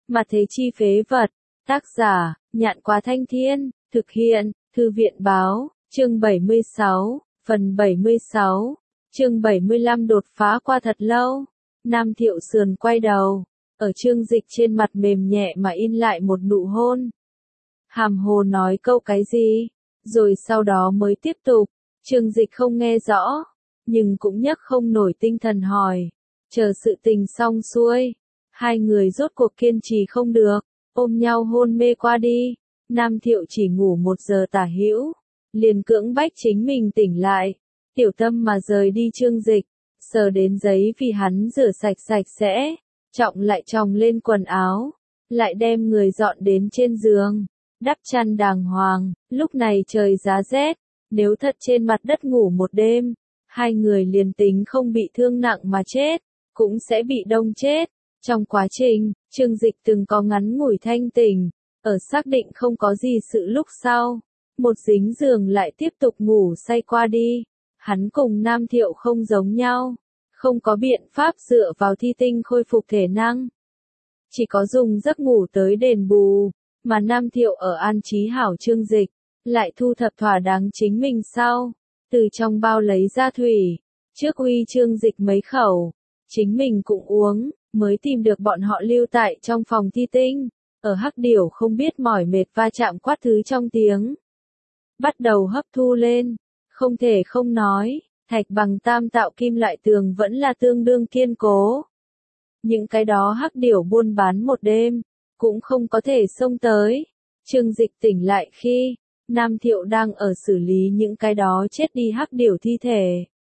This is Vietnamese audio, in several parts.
Mà thế chi phế vật. Tác giả, Nhạn Quá Thanh Thiên, thực hiện, Thư viện Báo, chương 76, phần 76, chương 75 đột phá qua thật lâu. Nam Thiệu sườn quay đầu, ở Trương Dịch trên mặt mềm nhẹ mà in lại một nụ hôn. Hàm hồ nói câu cái gì, rồi sau đó mới tiếp tục. Trương Dịch không nghe rõ, nhưng cũng nhấc không nổi tinh thần hỏi. Chờ sự tình xong xuôi, hai người rốt cuộc kiên trì không được, ôm nhau hôn mê qua đi. Nam Thiệu chỉ ngủ 1 giờ tả hữu, liền cưỡng bách chính mình tỉnh lại. Tiểu Tâm mà rời đi Trương Dịch, sờ đến giấy vì hắn rửa sạch sạch sẽ, trọng lại tròng lên quần áo, lại đem người dọn đến trên giường, đắp chăn đàng hoàng. Lúc này trời giá rét, nếu thật trên mặt đất ngủ một đêm, hai người liền tính không bị thương nặng mà chết, cũng sẽ bị đông chết. Trong quá trình, Trương Dịch từng có ngắn ngủi thanh tỉnh, ở xác định không có gì sự lúc sau, một dính giường lại tiếp tục ngủ say qua đi. Hắn cùng Nam Thiệu không giống nhau, không có biện pháp dựa vào thi tinh khôi phục thể năng, chỉ có dùng giấc ngủ tới đền bù. Mà Nam Thiệu ở an trí hảo Trương Dịch, lại thu thập thỏa đáng chính mình sau, từ trong bao lấy ra thủy, trước uy Trương Dịch mấy khẩu, chính mình cũng uống, mới tìm được bọn họ lưu tại trong phòng thi tinh. Ở Hắc Điểu không biết mỏi mệt va chạm quát thứ trong tiếng, bắt đầu hấp thu lên. Không thể không nói, thạch bằng tam tạo kim loại tường vẫn là tương đương kiên cố. Những cái đó Hắc Điểu buôn bán một đêm, cũng không có thể xông tới. Trương Dịch tỉnh lại khi Nam Thiệu đang ở xử lý những cái đó chết đi Hắc Điểu thi thể.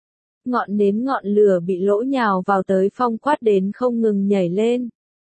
Ngọn nến ngọn lửa bị lỗ nhào vào tới phong quát đến không ngừng nhảy lên,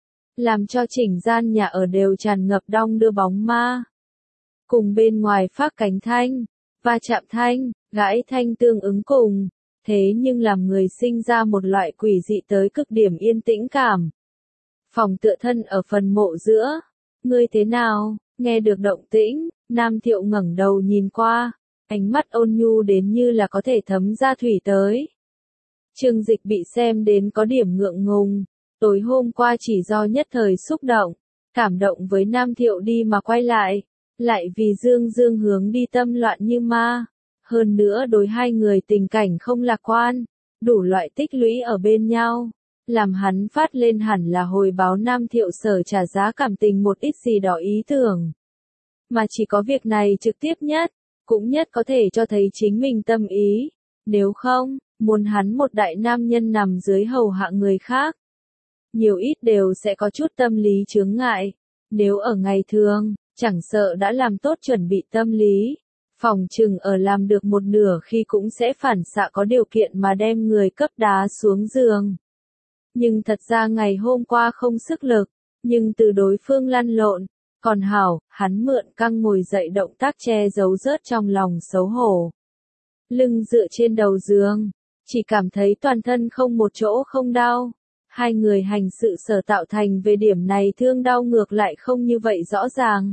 làm cho chỉnh gian nhà ở đều tràn ngập đong đưa bóng ma. Cùng bên ngoài phát cánh thanh, va chạm thanh, gãi thanh tương ứng cùng, thế nhưng làm người sinh ra một loại quỷ dị tới cực điểm yên tĩnh cảm. Phòng tựa thân ở phần mộ giữa. Ngươi thế nào? Nghe được động tĩnh, Nam Thiệu ngẩng đầu nhìn qua, ánh mắt ôn nhu đến như là có thể thấm ra thủy tới. Trương Dịch bị xem đến có điểm ngượng ngùng, tối hôm qua chỉ do nhất thời xúc động, cảm động với Nam Thiệu đi mà quay lại vì Dương hướng đi tâm loạn như ma. Hơn nữa đối hai người tình cảnh không lạc quan, đủ loại tích lũy ở bên nhau, làm hắn phát lên hẳn là hồi báo Nam Thiệu sở trả giá cảm tình một ít gì đó ý tưởng. Mà chỉ có việc này trực tiếp nhất, cũng nhất có thể cho thấy chính mình tâm ý, nếu không, muốn hắn một đại nam nhân nằm dưới hầu hạ người khác, nhiều ít đều sẽ có chút tâm lý chướng ngại. Nếu ở ngày thường, chẳng sợ đã làm tốt chuẩn bị tâm lý, phòng chừng ở làm được một nửa khi cũng sẽ phản xạ có điều kiện mà đem người cấp đá xuống giường. Nhưng thật ra ngày hôm qua không sức lực, nhưng từ đối phương lăn lộn, còn hảo, hắn mượn căng ngồi dậy động tác che giấu rớt trong lòng xấu hổ. Lưng dựa trên đầu giường, chỉ cảm thấy toàn thân không một chỗ không đau. Hai người hành sự sở tạo thành về điểm này thương đau ngược lại không như vậy rõ ràng.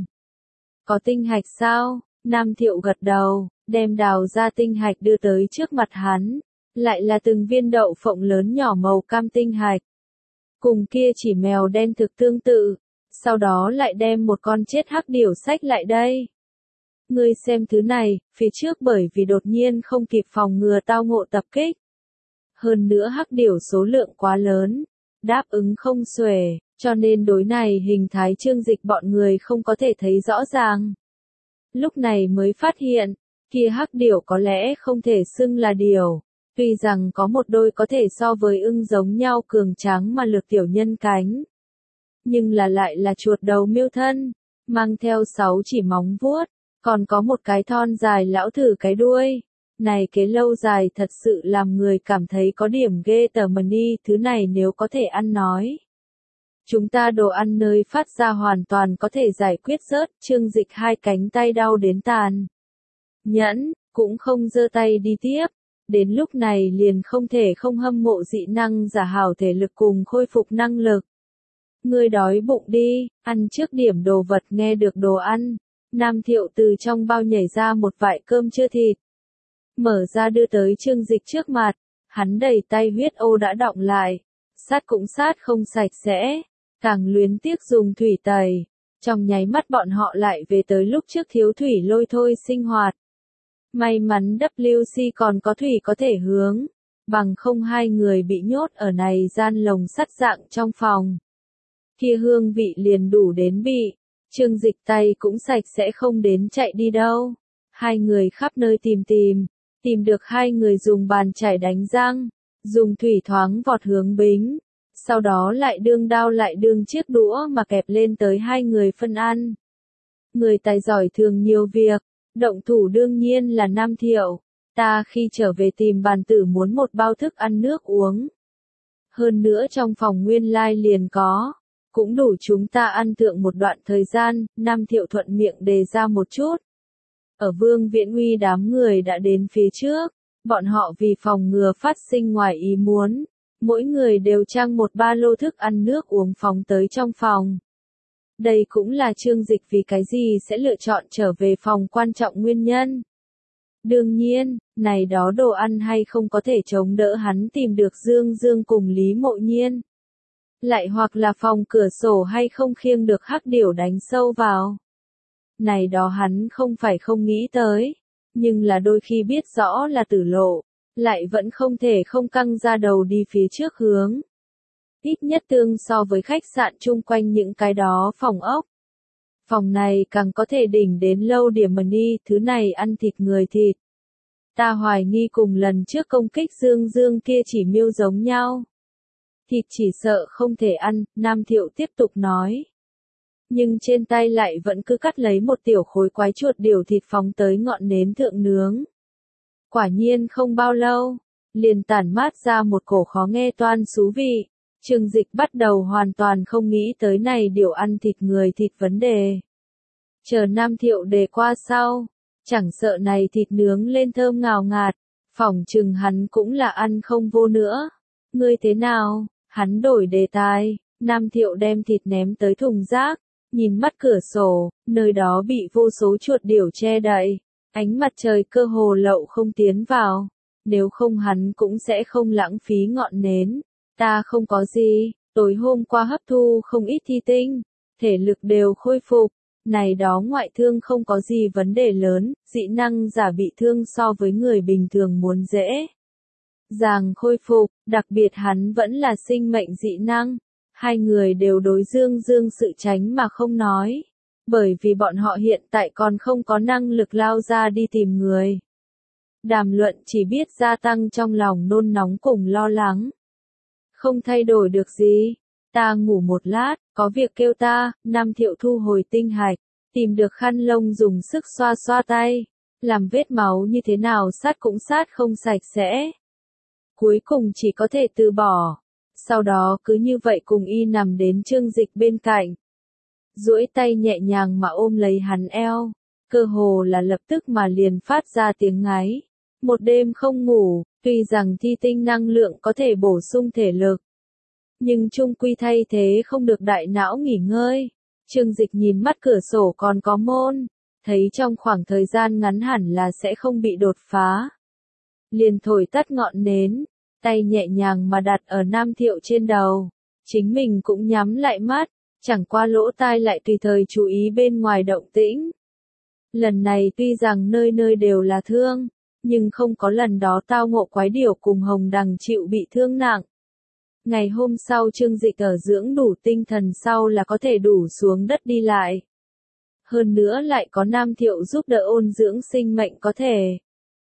Có tinh hạch sao? Nam Thiệu gật đầu, đem đào ra tinh hạch đưa tới trước mặt hắn, lại là từng viên đậu phộng lớn nhỏ màu cam tinh hạch. Cùng kia chỉ mèo đen thực tương tự, sau đó lại đem một con chết Hắc Điểu xách lại đây. Ngươi xem thứ này, phía trước bởi vì đột nhiên không kịp phòng ngừa tao ngộ tập kích. Hơn nữa Hắc Điểu số lượng quá lớn, đáp ứng không xuể, cho nên đối này hình thái Trương Dịch bọn người không có thể thấy rõ ràng. Lúc này mới phát hiện, kia Hắc Điểu có lẽ không thể xưng là điểu, tuy rằng có một đôi có thể so với ưng giống nhau cường tráng mà lược tiểu nhân cánh, nhưng lại là chuột đầu miêu thân, mang theo 6 chỉ móng vuốt, còn có một cái thon dài lão thử cái đuôi. Này cái lâu dài thật sự làm người cảm thấy có điểm ghê tởm đi. Thứ này nếu có thể ăn nói, chúng ta đồ ăn nơi phát ra hoàn toàn có thể giải quyết rớt. Trương Dịch hai cánh tay đau đến tàn nhẫn, cũng không giơ tay đi tiếp. Đến lúc này liền không thể không hâm mộ dị năng giả hảo thể lực cùng khôi phục năng lực. Ngươi đói bụng đi, ăn trước điểm đồ vật. Nghe được đồ ăn, Nam Thiệu từ trong bao nhảy ra một vại cơm chưa thịt, mở ra đưa tới Trương Dịch trước mặt. Hắn đầy tay huyết ô đã đọng lại, sát cũng sát không sạch sẽ, càng luyến tiếc dùng thủy tẩy. Trong nháy mắt bọn họ lại về tới lúc trước thiếu thủy lôi thôi sinh hoạt. May mắn WC còn có thủy có thể hướng, bằng không hai người bị nhốt ở này gian lồng sắt dạng trong phòng. Kia hương vị liền đủ đến bị, Trương Dịch tay cũng sạch sẽ không đến chạy đi đâu. Hai người khắp nơi tìm được hai người dùng bàn chải đánh răng, dùng thủy thoáng vọt hướng bính, sau đó lại đương đao lại đương chiếc đũa mà kẹp lên tới hai người phân ăn. Người tài giỏi thường nhiều việc, động thủ đương nhiên là Nam Thiệu, ta khi trở về tìm bàn tử muốn một bao thức ăn nước uống. Hơn nữa trong phòng nguyên lai liền có, cũng đủ chúng ta ăn thượng một đoạn thời gian, Nam Thiệu thuận miệng đề ra một chút. Ở Vương Viễn Uy đám người đã đến phía trước, bọn họ vì phòng ngừa phát sinh ngoài ý muốn, mỗi người đều trang một ba lô thức ăn nước uống phóng tới trong phòng. Đây cũng là Trương Dịch vì cái gì sẽ lựa chọn trở về phòng quan trọng nguyên nhân. Đương nhiên, này đó đồ ăn hay không có thể chống đỡ hắn tìm được Dương Dương cùng Lý Mộ Nhiên. Lại hoặc là phòng cửa sổ hay không khiêng được hắc điểu đánh sâu vào. Này đó hắn không phải không nghĩ tới, nhưng là đôi khi biết rõ là tử lộ, lại vẫn không thể không căng ra đầu đi phía trước hướng. Ít nhất tương so với khách sạn chung quanh những cái đó phòng ốc. Phòng này càng có thể đỉnh đến lâu điểm mà đi, thứ này ăn thịt người thịt. Ta hoài nghi cùng lần trước công kích Dương Dương kia chỉ miêu giống nhau. Thịt chỉ sợ không thể ăn, Nam Thiệu tiếp tục nói. Nhưng trên tay lại vẫn cứ cắt lấy một tiểu khối quái chuột điểu thịt phóng tới ngọn nến thượng nướng. Quả nhiên không bao lâu, liền tản mát ra một cổ khó nghe toan xú vị. Trương Dịch bắt đầu hoàn toàn không nghĩ tới này điều ăn thịt người thịt vấn đề. Chờ Nam Thiệu đề qua sau, chẳng sợ này thịt nướng lên thơm ngào ngạt, phỏng chừng hắn cũng là ăn không vô nữa. Ngươi thế nào? Hắn đổi đề tài, Nam Thiệu đem thịt ném tới thùng rác, nhìn mắt cửa sổ, nơi đó bị vô số chuột điểu che đậy, ánh mặt trời cơ hồ lậu không tiến vào, nếu không hắn cũng sẽ không lãng phí ngọn nến. Ta không có gì, tối hôm qua hấp thu không ít thi tinh, thể lực đều khôi phục, này đó ngoại thương không có gì vấn đề lớn, dị năng giả bị thương so với người bình thường muốn dễ dàng khôi phục, đặc biệt hắn vẫn là sinh mệnh dị năng. Hai người đều đối Dương Dương sự tránh mà không nói, bởi vì bọn họ hiện tại còn không có năng lực lao ra đi tìm người. Đàm luận chỉ biết gia tăng trong lòng nôn nóng cùng lo lắng. Không thay đổi được gì, ta ngủ một lát, có việc kêu ta. Nam Thiệu thu hồi tinh hạch, tìm được khăn lông dùng sức xoa xoa tay, làm vết máu như thế nào sát cũng sát không sạch sẽ. Cuối cùng chỉ có thể từ bỏ. Sau đó cứ như vậy cùng y nằm đến Trương Dịch bên cạnh. Duỗi tay nhẹ nhàng mà ôm lấy hắn eo, cơ hồ là lập tức mà liền phát ra tiếng ngáy. Một đêm không ngủ, tuy rằng thi tinh năng lượng có thể bổ sung thể lực, nhưng chung quy thay thế không được đại não nghỉ ngơi. Trương Dịch nhìn mắt cửa sổ còn có môn, thấy trong khoảng thời gian ngắn hẳn là sẽ không bị đột phá. Liền thổi tắt ngọn nến, tay nhẹ nhàng mà đặt ở Nam Thiệu trên đầu, chính mình cũng nhắm lại mắt, chẳng qua lỗ tai lại tùy thời chú ý bên ngoài động tĩnh. Lần này tuy rằng nơi nơi đều là thương, nhưng không có lần đó tao ngộ quái điểu cùng Hồng Đằng chịu bị thương nặng. Ngày hôm sau Trương Dịch ở dưỡng đủ tinh thần sau là có thể đủ xuống đất đi lại. Hơn nữa lại có Nam Thiệu giúp đỡ ôn dưỡng sinh mệnh có thể.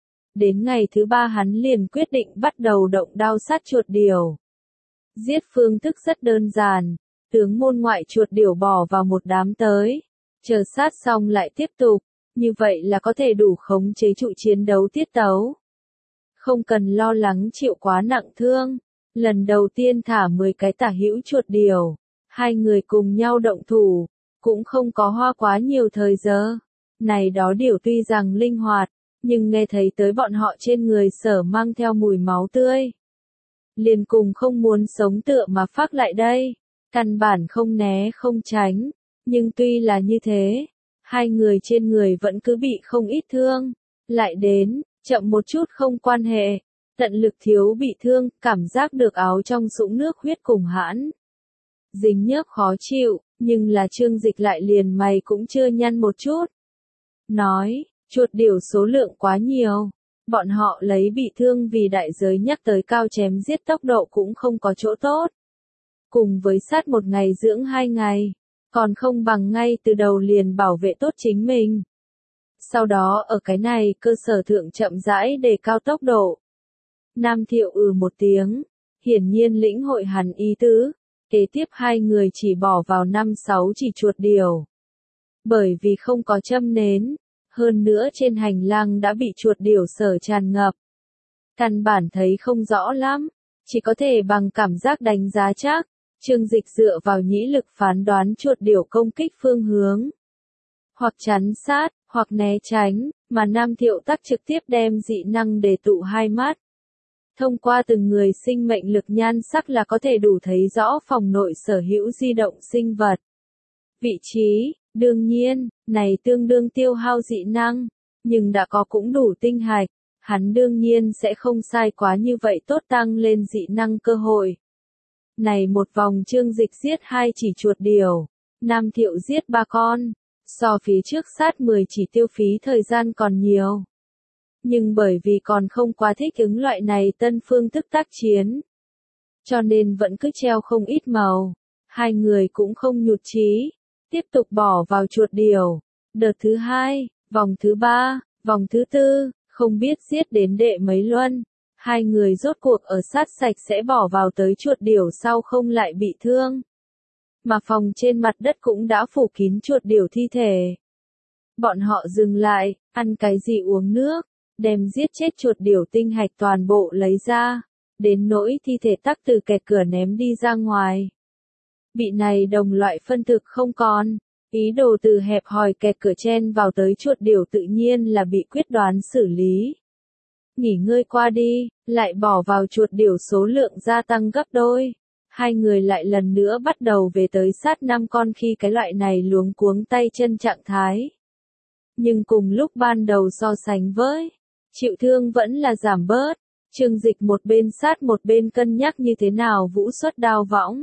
Đến ngày thứ 3 hắn liền quyết định bắt đầu động đao sát chuột điểu. Giết phương thức rất đơn giản, tướng môn ngoại chuột điểu bỏ vào một đám tới, chờ sát xong lại tiếp tục, như vậy là có thể đủ khống chế trụ chiến đấu tiết tấu. Không cần lo lắng chịu quá nặng thương. Lần đầu tiên thả 10 cái tả hữu chuột điểu, hai người cùng nhau động thủ, cũng không có hoa quá nhiều thời giờ. Này đó điểu tuy rằng linh hoạt, nhưng nghe thấy tới bọn họ trên người sở mang theo mùi máu tươi. Liền cùng không muốn sống tựa mà phác lại đây, căn bản không né không tránh, nhưng tuy là như thế, hai người trên người vẫn cứ bị không ít thương, lại đến, chậm một chút không quan hệ. Tận lực thiếu bị thương, cảm giác được áo trong sũng nước huyết cùng hãn. dính nhớp khó chịu, nhưng là Trương Dịch lại liền mày cũng chưa nhăn một chút. Nói, chuột điểu số lượng quá nhiều, bọn họ lấy bị thương vì đại giới nhắc tới cao chém giết tốc độ cũng không có chỗ tốt. Cùng với sát một ngày dưỡng 2 ngày, còn không bằng ngay từ đầu liền bảo vệ tốt chính mình. Sau đó ở cái này cơ sở thượng chậm rãi đề cao tốc độ. Nam Thiệu một tiếng, hiển nhiên lĩnh hội hắn ý tứ, kế tiếp hai người chỉ bỏ vào 5-6 chỉ chuột điểu. Bởi vì không có châm nến, hơn nữa trên hành lang đã bị chuột điểu sở tràn ngập. Căn bản thấy không rõ lắm, chỉ có thể bằng cảm giác đánh giá chắc. Trương Dịch dựa vào nhĩ lực phán đoán chuột điểu công kích phương hướng. Hoặc chắn sát, hoặc né tránh, mà Nam Thiệu tắc trực tiếp đem dị năng để tụ hai mắt. Thông qua từng người sinh mệnh lực nhan sắc là có thể đủ thấy rõ phòng nội sở hữu di động sinh vật. Vị trí, đương nhiên, này tương đương tiêu hao dị năng, nhưng đã có cũng đủ tinh hạch, hắn đương nhiên sẽ không sai quá như vậy tốt tăng lên dị năng cơ hội. Này một vòng Trương Dịch giết 2 chỉ chuột điểu, Nam Thiệu giết 3 con, so phía trước sát 10 chỉ tiêu phí thời gian còn nhiều. Nhưng bởi vì còn không quá thích ứng loại này tân phương thức tác chiến, cho nên vẫn cứ treo không ít màu, hai người cũng không nhụt chí, tiếp tục bỏ vào chuột điểu. Đợt thứ 2, vòng thứ 3, vòng thứ 4, không biết giết đến đệ mấy luân. Hai người rốt cuộc ở sát sạch sẽ bỏ vào tới chuột điểu sau không lại bị thương. Mà phòng trên mặt đất cũng đã phủ kín chuột điểu thi thể. Bọn họ dừng lại, ăn cái gì uống nước, đem giết chết chuột điểu tinh hạch toàn bộ lấy ra, đến nỗi thi thể tắc từ kẹt cửa ném đi ra ngoài. Bị này đồng loại phân thực không còn, ý đồ từ hẹp hòi kẹt cửa chen vào tới chuột điểu tự nhiên là bị quyết đoán xử lý. Nghỉ ngơi qua đi, lại bỏ vào chuột điểu số lượng gia tăng gấp đôi. Hai người lại lần nữa bắt đầu về tới sát 5 con khi cái loại này luống cuống tay chân trạng thái. Nhưng cùng lúc ban đầu so sánh với, chịu thương vẫn là giảm bớt. Trương Dịch một bên sát một bên cân nhắc như thế nào vũ xuất đao võng.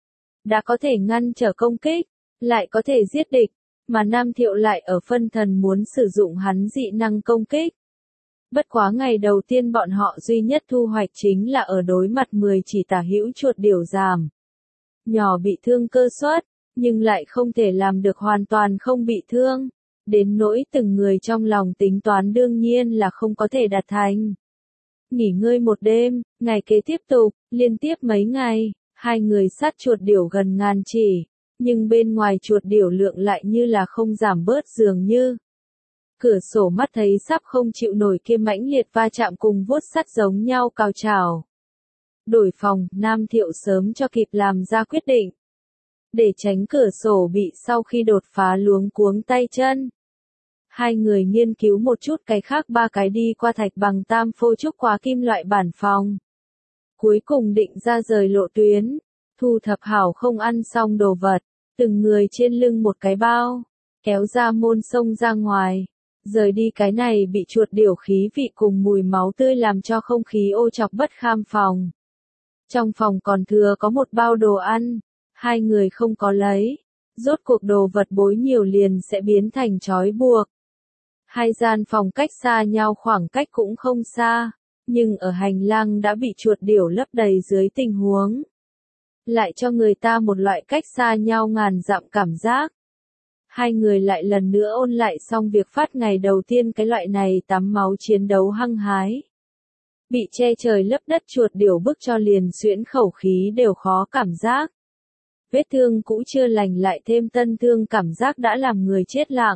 Đã có thể ngăn trở công kích, lại có thể giết địch, mà Nam Thiệu lại ở phân thần muốn sử dụng hắn dị năng công kích. Bất quá ngày đầu tiên bọn họ duy nhất thu hoạch chính là ở đối mặt 10 chỉ tả hữu chuột điểu giảm. Nhỏ bị thương cơ suất, nhưng lại không thể làm được hoàn toàn không bị thương. Đến nỗi từng người trong lòng tính toán đương nhiên là không có thể đạt thành. Nghỉ ngơi một đêm, ngày kế tiếp tục, liên tiếp mấy ngày, hai người sát chuột điểu gần 1000 chỉ, nhưng bên ngoài chuột điểu lượng lại như là không giảm bớt dường như. Cửa sổ mắt thấy sắp không chịu nổi kia mãnh liệt va chạm cùng vuốt sắt giống nhau cao trào. Đổi phòng, Nam Thiệu sớm cho kịp làm ra quyết định. Để tránh cửa sổ bị sau khi đột phá luống cuống tay chân. Hai người nghiên cứu một chút cái khác 3 cái đi qua thạch bằng tam phô trúc quá kim loại bản phòng. Cuối cùng định ra rời lộ tuyến, thu thập hảo không ăn xong đồ vật, từng người trên lưng một cái bao, kéo ra môn sông ra ngoài. Rời đi cái này bị chuột điểu khí vị cùng mùi máu tươi làm cho không khí ô chọc bất kham phòng. Trong phòng còn thừa có một bao đồ ăn, hai người không có lấy, rốt cuộc đồ vật bối nhiều liền sẽ biến thành trói buộc. Hai gian phòng cách xa nhau khoảng cách cũng không xa, nhưng ở hành lang đã bị chuột điểu lấp đầy dưới tình huống. Lại cho người ta một loại cách xa nhau ngàn dặm cảm giác. Hai người lại lần nữa ôn lại xong việc phát ngày đầu tiên cái loại này tắm máu chiến đấu hăng hái. Bị che trời lấp đất chuột điểu bức cho liền xuyễn khẩu khí đều khó cảm giác. Vết thương cũ chưa lành lại thêm tân thương cảm giác đã làm người chết lặng.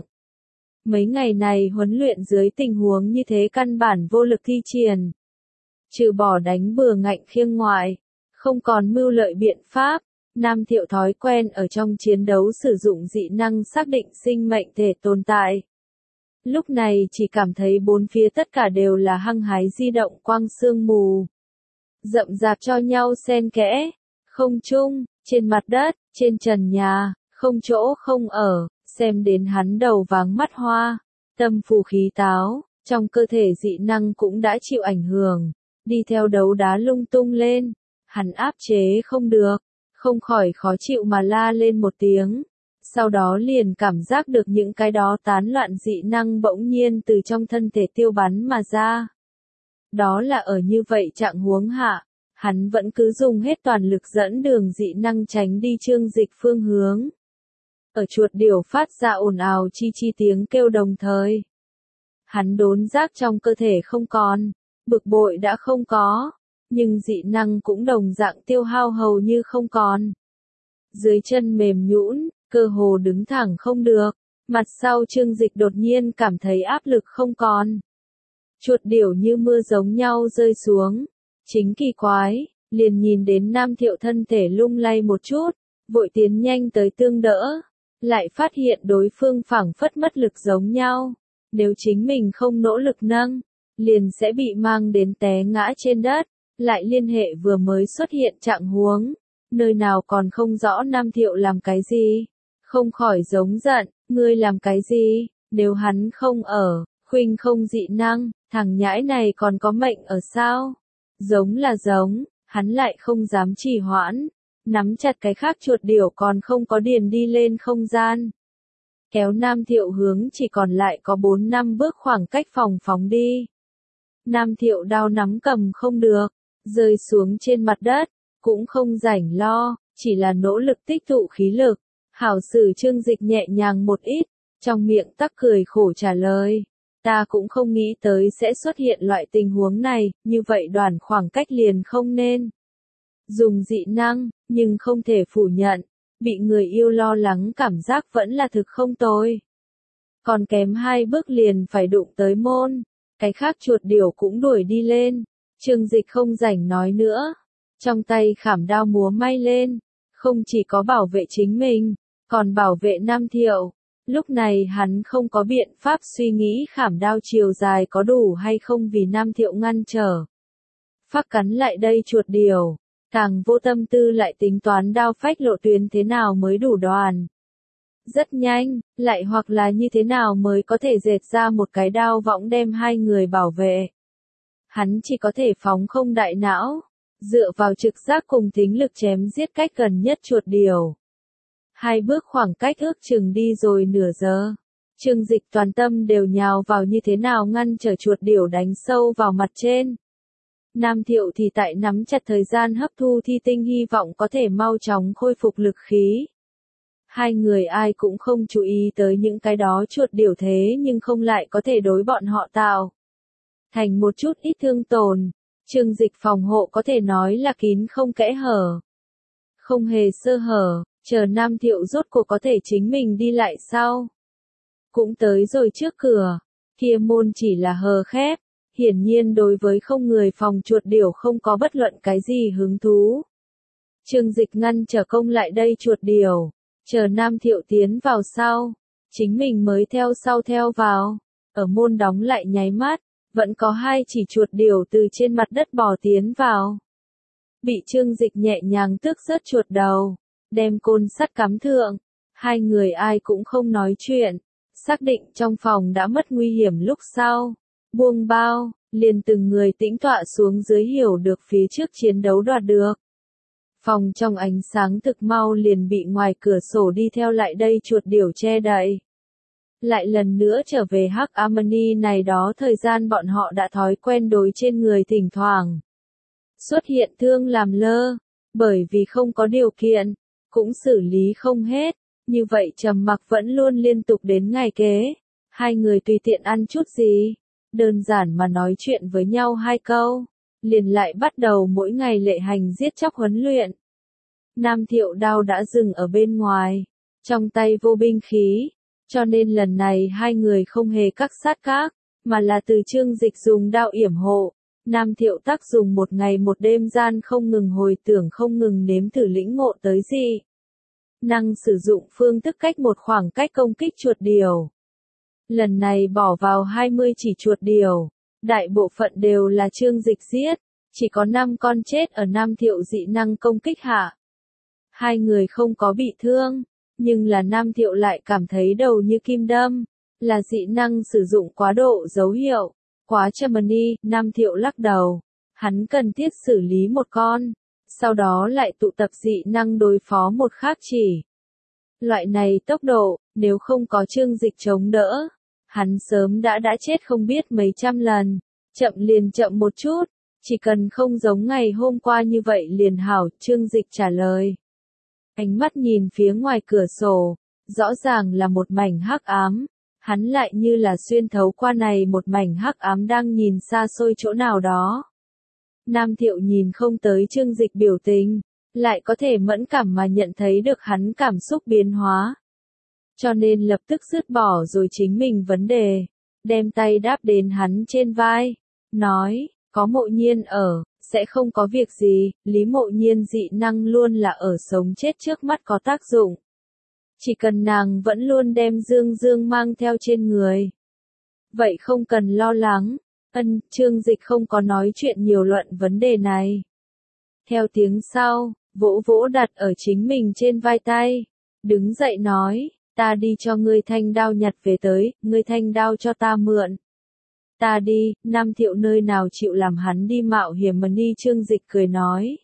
Mấy ngày này huấn luyện dưới tình huống như thế căn bản vô lực thi triển. Trừ bỏ đánh bừa ngạnh khiêng ngoại, không còn mưu lợi biện pháp. Nam Thiệu thói quen ở trong chiến đấu sử dụng dị năng xác định sinh mệnh thể tồn tại. Lúc này chỉ cảm thấy bốn phía tất cả đều là hăng hái di động quang sương mù. Rậm rạp cho nhau xen kẽ, không trung, trên mặt đất, trên trần nhà, không chỗ không ở, xem đến hắn đầu váng mắt hoa, tâm phù khí táo, trong cơ thể dị năng cũng đã chịu ảnh hưởng, đi theo đấu đá lung tung lên, hắn áp chế không được. không khỏi khó chịu mà la lên một tiếng. Sau đó liền cảm giác được những cái đó tán loạn dị năng bỗng nhiên từ trong thân thể tiêu bắn mà ra. Đó là ở như vậy trạng huống hạ, hắn vẫn cứ dùng hết toàn lực dẫn đường dị năng tránh đi Trương Dịch phương hướng. Ở chuột điểu phát ra ồn ào chi chi tiếng kêu đồng thời. Hắn đốn giác trong cơ thể không còn, bực bội đã không có, nhưng dị năng cũng đồng dạng tiêu hao hầu như không còn. Dưới chân mềm nhũn, cơ hồ đứng thẳng không được, mặt sau Trương Dịch đột nhiên cảm thấy áp lực không còn. Chuột điểu như mưa giống nhau rơi xuống, chính kỳ quái, liền nhìn đến Nam Thiệu thân thể lung lay một chút, vội tiến nhanh tới tương đỡ, lại phát hiện đối phương phảng phất mất lực giống nhau, nếu chính mình không nỗ lực nâng, liền sẽ bị mang đến té ngã trên đất, lại liên hệ vừa mới xuất hiện trạng huống, nơi nào còn không rõ Nam Thiệu làm cái gì, không khỏi giống giận, ngươi làm cái gì, nếu hắn không ở, khuynh không dị năng, thằng nhãi này còn có mệnh ở sao? Giống là giống, hắn lại không dám trì hoãn, nắm chặt cái khác chuột điểu còn không có điền đi lên không gian. Kéo Nam Thiệu hướng chỉ còn lại có 4-5 bước khoảng cách phòng phóng đi. Nam Thiệu đao nắm cầm không được, rơi xuống trên mặt đất, cũng không rảnh lo, chỉ là nỗ lực tích tụ khí lực. Hảo sử Trương Dịch nhẹ nhàng một ít, trong miệng tắc cười khổ trả lời. Ta cũng không nghĩ tới sẽ xuất hiện loại tình huống này, như vậy đoạn khoảng cách liền không nên dùng dị năng, nhưng không thể phủ nhận, bị người yêu lo lắng cảm giác vẫn là thực không tồi. Còn kém 2 bước liền phải đụng tới môn, cái khác chuột điểu cũng đuổi đi lên, Trương Dịch không rảnh nói nữa, trong tay khảm đao múa may lên, không chỉ có bảo vệ chính mình, còn bảo vệ Nam Thiệu. Lúc này hắn không có biện pháp suy nghĩ khảm đao chiều dài có đủ hay không vì Nam Thiệu ngăn trở. Phát cắn lại đây chuột điểu, càng vô tâm tư lại tính toán đao phách lộ tuyến thế nào mới đủ đoàn. Rất nhanh, lại hoặc là như thế nào mới có thể dệt ra một cái đao võng đem hai người bảo vệ. Hắn chỉ có thể phóng không đại não, dựa vào trực giác cùng thính lực chém giết cách gần nhất chuột điểu. 2 bước khoảng cách ước chừng đi rồi nửa giờ. Trương Dịch toàn tâm đều nhào vào như thế nào ngăn trở chuột điểu đánh sâu vào mặt trên. Nam Thiệu thì tại nắm chặt thời gian hấp thu thi tinh hy vọng có thể mau chóng khôi phục lực khí. Hai người ai cũng không chú ý tới những cái đó chuột điểu thế nhưng không lại có thể đối bọn họ tạo thành một chút ít thương tổn. Trương Dịch phòng hộ có thể nói là kín không kẽ hở. Không hề sơ hở. Chờ Nam Thiệu rốt cuộc có thể chính mình đi lại sau. Cũng tới rồi trước cửa, kia môn chỉ là hờ khép, hiển nhiên đối với không người phòng chuột điểu không có bất luận cái gì hứng thú. Trương Dịch ngăn trở công lại đây chuột điểu, chờ Nam Thiệu tiến vào sau, chính mình mới theo sau theo vào, ở môn đóng lại nháy mắt, vẫn có 2 chỉ chuột điểu từ trên mặt đất bò tiến vào. Bị Trương Dịch nhẹ nhàng tước rớt chuột đầu. Đem côn sắt cắm thượng, hai người ai cũng không nói chuyện, xác định trong phòng đã mất nguy hiểm lúc sau, buông bao, liền từng người tĩnh tọa xuống dưới hiểu được phía trước chiến đấu đoạt được. Phòng trong ánh sáng thực mau liền bị ngoài cửa sổ đi theo lại đây chuột điểu che đậy. Lại lần nữa trở về Hắc Amani này đó thời gian bọn họ đã thói quen đối trên người thỉnh thoảng xuất hiện thương làm lơ, bởi vì không có điều kiện. Cũng xử lý không hết, như vậy trầm mặc vẫn luôn liên tục đến ngày kế. Hai người tùy tiện ăn chút gì, đơn giản mà nói chuyện với nhau 2 câu, liền lại bắt đầu mỗi ngày lệ hành giết chóc huấn luyện. Nam Thiệu đao đã dừng ở bên ngoài, trong tay vô binh khí, cho nên lần này hai người không hề các sát các, mà là từ Trương Dịch dùng đao yểm hộ. Nam Thiệu tác dùng 1 ngày 1 đêm gian không ngừng hồi tưởng không ngừng nếm thử lĩnh ngộ tới gì. Năng sử dụng phương thức cách một khoảng cách công kích chuột điểu. Lần này bỏ vào 20 chỉ chuột điểu, đại bộ phận đều là Trương Dịch giết, chỉ có 5 con chết ở Nam Thiệu dị năng công kích hạ. 2 người không có bị thương, nhưng là Nam Thiệu lại cảm thấy đầu như kim đâm, là dị năng sử dụng quá độ dấu hiệu. Quá Germany, Nam Thiệu lắc đầu. Hắn cần thiết xử lý một con. sau đó lại tụ tập dị năng đối phó một khác chỉ. Loại này tốc độ, nếu không có Trương Dịch chống đỡ, hắn sớm đã chết không biết mấy trăm lần, chậm liền chậm một chút, chỉ cần không giống ngày hôm qua như vậy liền hảo, Trương Dịch trả lời. Ánh mắt nhìn phía ngoài cửa sổ, rõ ràng là một mảnh hắc ám, hắn lại như là xuyên thấu qua này một mảnh hắc ám đang nhìn xa xôi chỗ nào đó. Nam Thiệu nhìn không tới Trương Dịch biểu tình, lại có thể mẫn cảm mà nhận thấy được hắn cảm xúc biến hóa. Cho nên lập tức dứt bỏ rồi chính mình vấn đề, đem tay đáp đến hắn trên vai, nói, có Mộ Nhiên ở, sẽ không có việc gì, Lý Mộ Nhiên dị năng luôn là ở sống chết trước mắt có tác dụng. Chỉ cần nàng vẫn luôn đem Dương Dương mang theo trên người. Vậy không cần lo lắng. Trương Dịch không có nói chuyện nhiều luận vấn đề này. Theo tiếng sau, vỗ vỗ đặt ở chính mình trên vai tay. Đứng dậy nói, ta đi cho ngươi thanh đao nhặt về tới, ngươi thanh đao cho ta mượn. Ta đi, Nam Thiệu nơi nào chịu làm hắn đi mạo hiểm mà đi. Trương Dịch cười nói.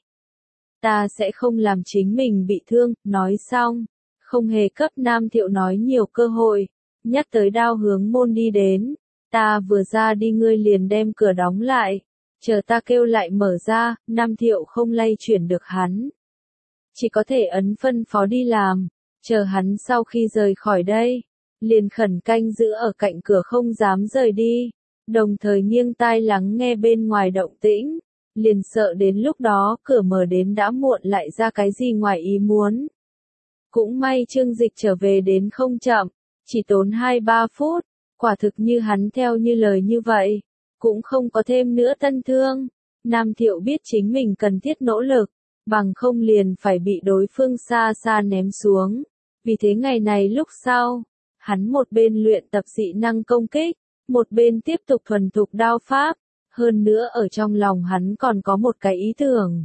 Ta sẽ không làm chính mình bị thương, nói xong. Không hề cấp Nam Thiệu nói nhiều cơ hội, nhắc tới đao hướng môn đi đến. Ta vừa ra đi ngươi liền đem cửa đóng lại, chờ ta kêu lại mở ra, Nam Thiệu không lay chuyển được hắn. Chỉ có thể ấn phân phó đi làm, chờ hắn sau khi rời khỏi đây, liền khẩn canh giữ ở cạnh cửa không dám rời đi, đồng thời nghiêng tai lắng nghe bên ngoài động tĩnh, liền sợ đến lúc đó cửa mở đến đã muộn lại ra cái gì ngoài ý muốn. Cũng may Trương Dịch trở về đến không chậm, chỉ tốn 2-3 phút. Quả thực như hắn theo như lời như vậy, cũng không có thêm nữa tân thương. Nam Thiệu biết chính mình cần thiết nỗ lực, bằng không liền phải bị đối phương xa xa ném xuống. Vì thế ngày này lúc sau, hắn một bên luyện tập dị năng công kích, một bên tiếp tục thuần thục đao pháp, hơn nữa ở trong lòng hắn còn có một cái ý tưởng.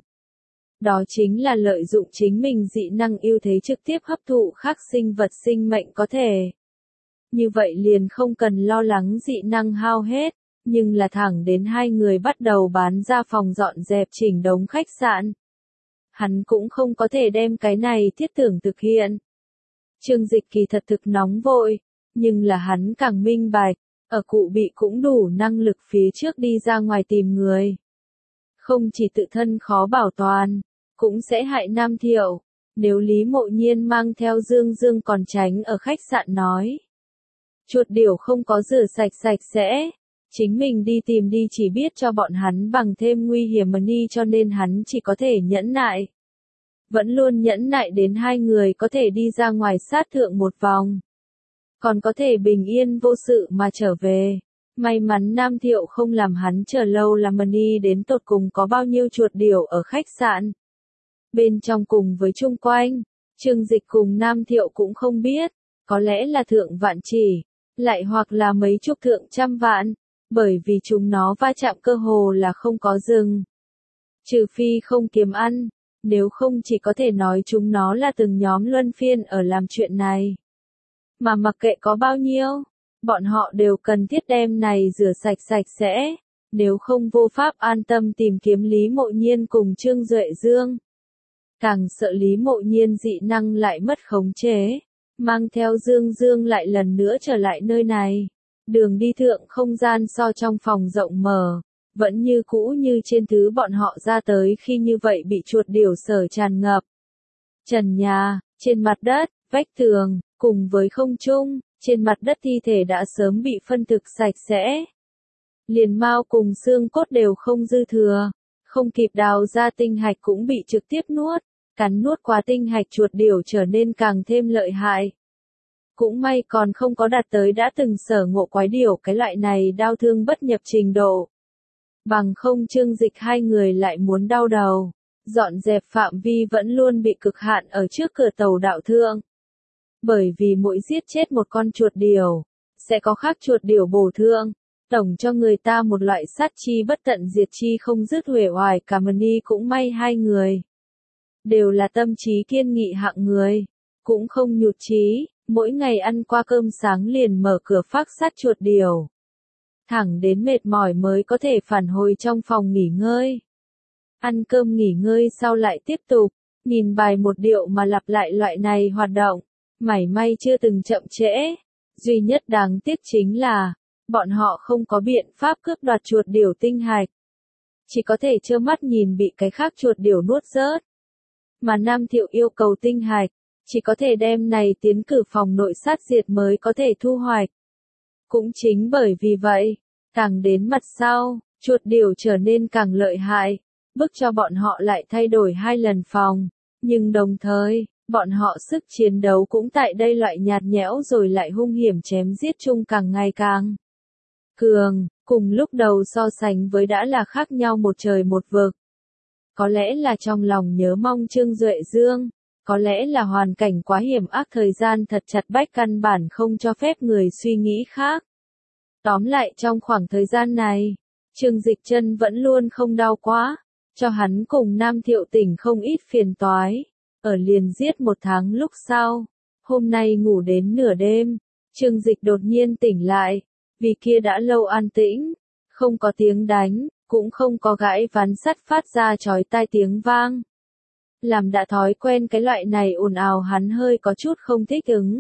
Đó chính là lợi dụng chính mình dị năng ưu thế trực tiếp hấp thụ khác sinh vật sinh mệnh có thể. Như vậy liền không cần lo lắng dị năng hao hết, nhưng là thẳng đến hai người bắt đầu bán ra phòng dọn dẹp chỉnh đống khách sạn. Hắn cũng không có thể đem cái này thiết tưởng thực hiện. Trương Dịch kỳ thật thực nóng vội, nhưng là hắn càng minh bạch, ở cụ bị cũng đủ năng lực phía trước đi ra ngoài tìm người. Không chỉ tự thân khó bảo toàn, cũng sẽ hại Nam Thiệu, nếu Lý Mộ Nhiên mang theo Dương Dương còn tránh ở khách sạn nói. Chuột điểu không có rửa sạch sạch sẽ, chính mình đi tìm đi chỉ biết cho bọn hắn bằng thêm nguy hiểm mà đi cho nên hắn chỉ có thể nhẫn nại. Vẫn luôn nhẫn nại đến hai người có thể đi ra ngoài sát thượng một vòng. Còn có thể bình yên vô sự mà trở về. May mắn Nam Thiệu không làm hắn chờ lâu là mà đi đến tột cùng có bao nhiêu chuột điểu ở khách sạn. Bên trong cùng với chung quanh, Trương Dịch cùng Nam Thiệu cũng không biết, có lẽ là thượng vạn chỉ. Lại hoặc là mấy chục thượng trăm vạn, bởi vì chúng nó va chạm cơ hồ là không có dừng. Trừ phi không kiếm ăn, nếu không chỉ có thể nói chúng nó là từng nhóm luân phiên ở làm chuyện này. Mà mặc kệ có bao nhiêu, bọn họ đều cần thiết đem này rửa sạch sạch sẽ, nếu không vô pháp an tâm tìm kiếm Lý Mộ Nhiên cùng Trương Duệ Dương. Càng sợ Lý Mộ Nhiên dị năng lại mất khống chế. Mang theo Dương Dương lại lần nữa trở lại nơi này. Đường đi thượng không gian so trong phòng rộng mở, vẫn như cũ như trên thứ bọn họ ra tới khi như vậy bị chuột điểu sở tràn ngập. Trần nhà, trên mặt đất, vách tường, cùng với không trung, trên mặt đất thi thể đã sớm bị phân thực sạch sẽ. Liền mao cùng xương cốt đều không dư thừa, không kịp đào ra tinh hạch cũng bị trực tiếp nuốt. Cắn nuốt qua tinh hạch chuột điểu trở nên càng thêm lợi hại. Cũng may còn không có đạt tới đã từng sở ngộ quái điểu cái loại này đau thương bất nhập trình độ. Bằng không Trương Dịch hai người lại muốn đau đầu. Dọn dẹp phạm vi vẫn luôn bị cực hạn ở trước cửa tàu đạo thượng. Bởi vì mỗi giết chết một con chuột điểu, sẽ có khác chuột điểu bổ thương. Tổng cho người ta một loại sát chi bất tận diệt chi không dứt huệ hoài cả mà ni cũng may hai người. Đều là tâm trí kiên nghị hạng người, cũng không nhụt chí, mỗi ngày ăn qua cơm sáng liền mở cửa phác sát chuột điểu. Thẳng đến mệt mỏi mới có thể phản hồi trong phòng nghỉ ngơi. Ăn cơm nghỉ ngơi sau lại tiếp tục, nhìn bài một điệu mà lặp lại loại này hoạt động, mảy may chưa từng chậm trễ. Duy nhất đáng tiếc chính là, bọn họ không có biện pháp cướp đoạt chuột điểu tinh hạch. Chỉ có thể trơ mắt nhìn bị cái khác chuột điểu nuốt rớt. Mà Nam Thiệu yêu cầu tinh hạch, chỉ có thể đem này tiến cử phòng nội sát diệt mới có thể thu hoạch. Cũng chính bởi vì vậy, càng đến mặt sau, chuột điểu trở nên càng lợi hại, bức cho bọn họ lại thay đổi 2 lần phòng, nhưng đồng thời, bọn họ sức chiến đấu cũng tại đây loại nhạt nhẽo rồi lại hung hiểm chém giết chung càng ngày càng cường, cùng lúc đầu so sánh với đã là khác nhau một trời một vực. Có lẽ là trong lòng nhớ mong Trương Duệ Dương, có lẽ là hoàn cảnh quá hiểm ác, thời gian thật chặt bách căn bản không cho phép người suy nghĩ khác. Tóm lại trong khoảng thời gian này, Trương Dịch Chân vẫn luôn không đau quá, cho hắn cùng Nam Thiệu Tỉnh không ít phiền toái. Ở liền giết 1 tháng lúc sau, hôm nay ngủ đến nửa đêm, Trương Dịch đột nhiên tỉnh lại, vì kia đã lâu an tĩnh, không có tiếng đánh, cũng không có gãi ván sắt phát ra chói tai tiếng vang. Làm đã thói quen cái loại này ồn ào, hắn hơi có chút không thích ứng.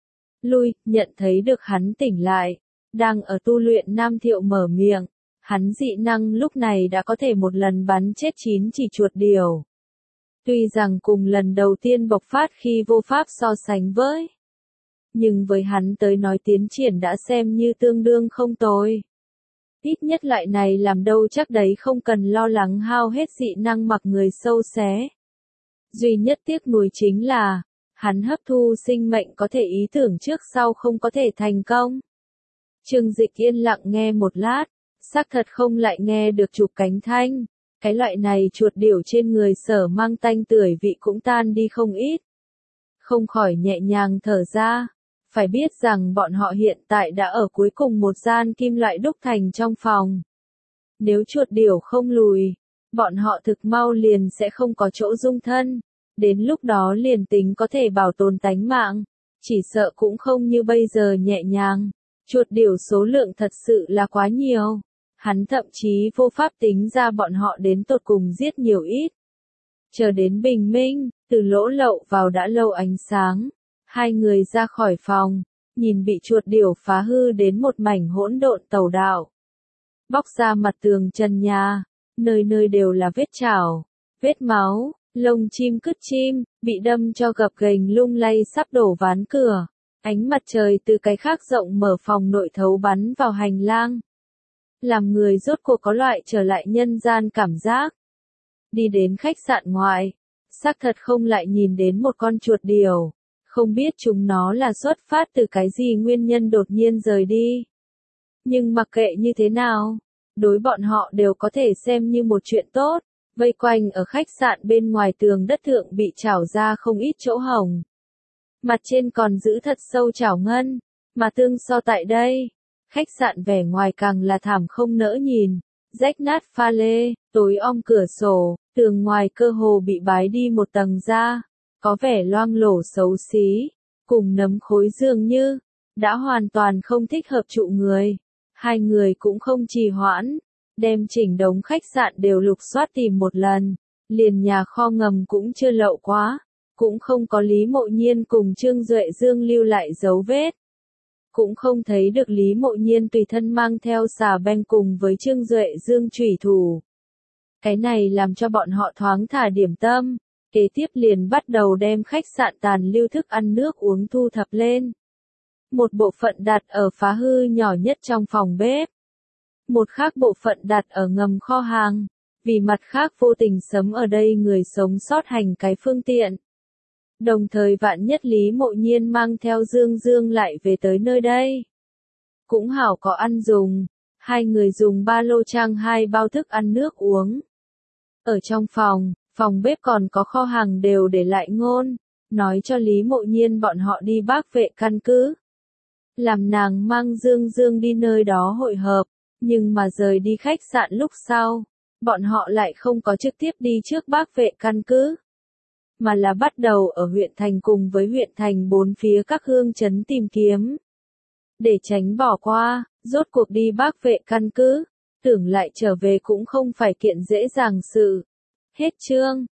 Nhận thấy được hắn tỉnh lại, đang ở tu luyện Nam Thiệu mở miệng, hắn dị năng lúc này đã có thể một lần bắn chết 9 chỉ chuột điểu. Tuy rằng cùng lần đầu tiên bộc phát khi vô pháp so sánh với, nhưng với hắn tới nói tiến triển đã xem như tương đương không tồi. Ít nhất loại này làm đâu chắc đấy không cần lo lắng hao hết dị năng mặc người sâu xé. Duy nhất tiếc nuối chính là, hắn hấp thu sinh mệnh có thể ý tưởng trước sau không có thể thành công. Trương Dịch yên lặng nghe một lát, xác thật không lại nghe được chụp cánh thanh. Cái loại này chuột điểu trên người sở mang tanh tưởi vị cũng tan đi không ít. Không khỏi nhẹ nhàng thở ra. Phải biết rằng bọn họ hiện tại đã ở cuối cùng một gian kim loại đúc thành trong phòng. Nếu chuột điểu không lùi, bọn họ thực mau liền sẽ không có chỗ dung thân. Đến lúc đó liền tính có thể bảo tồn tánh mạng, chỉ sợ cũng không như bây giờ nhẹ nhàng. Chuột điểu số lượng thật sự là quá nhiều. Hắn thậm chí vô pháp tính ra bọn họ đến tột cùng giết nhiều ít. Chờ đến bình minh, từ lỗ lậu vào đã lâu ánh sáng, 2 người ra khỏi phòng, nhìn bị chuột điểu phá hư đến một mảnh hỗn độn tàu đạo. Bóc ra mặt tường trần nhà, nơi nơi đều là vết chảo, vết máu, lông chim cứt chim, bị đâm cho gập ghềnh lung lay sắp đổ ván cửa. Ánh mặt trời từ cái khác rộng mở phòng nội thấu bắn vào hành lang. Làm người rốt cuộc có loại trở lại nhân gian cảm giác. Đi đến khách sạn ngoài, xác thật không lại nhìn đến một con chuột điểu, không biết chúng nó là xuất phát từ cái gì nguyên nhân đột nhiên rời đi. Nhưng mặc kệ như thế nào, đối bọn họ đều có thể xem như một chuyện tốt, vây quanh ở khách sạn bên ngoài tường đất thượng bị chảo ra không ít chỗ hồng. Mặt trên còn giữ thật sâu chảo ngân, mà tương so tại đây. Khách sạn vẻ ngoài càng là thảm không nỡ nhìn, rách nát pha lê, tối om cửa sổ, tường ngoài cơ hồ bị bái đi một tầng ra, có vẻ loang lổ xấu xí, cùng nấm khối dường như, đã hoàn toàn không thích hợp trụ người. 2 người cũng không trì hoãn, đem chỉnh đống khách sạn đều lục soát tìm một lần, liền nhà kho ngầm cũng chưa lậu quá, cũng không có Lý Mộ Nhiên cùng Trương Duệ Dương lưu lại dấu vết. Cũng không thấy được Lý Mộ Nhiên tùy thân mang theo xà beng cùng với Trương Duệ Dương chủy thủ. Cái này làm cho bọn họ thoáng thả điểm tâm, kế tiếp liền bắt đầu đem khách sạn tàn lưu thức ăn nước uống thu thập lên. Một bộ phận đặt ở phá hư nhỏ nhất trong phòng bếp. Một khác bộ phận đặt ở ngầm kho hàng, vì mặt khác vô tình sấm ở đây người sống sót hành cái phương tiện. Đồng thời vạn nhất Lý Mộ Nhiên mang theo Dương Dương lại về tới nơi đây. Cũng hảo có ăn dùng, 2 người dùng ba lô trang 2 bao thức ăn nước uống. Ở trong phòng bếp còn có kho hàng đều để lại ngôn, nói cho Lý Mộ Nhiên bọn họ đi Bác Vệ căn cứ. Làm nàng mang Dương Dương đi nơi đó hội hợp, nhưng mà rời đi khách sạn lúc sau, bọn họ lại không có trực tiếp đi trước Bác Vệ căn cứ, mà là bắt đầu ở huyện thành cùng với huyện thành 4 phía các hương trấn tìm kiếm. Để tránh bỏ qua, rốt cuộc đi Bác Vệ căn cứ, tưởng lại trở về cũng không phải kiện dễ dàng sự. Hết chương.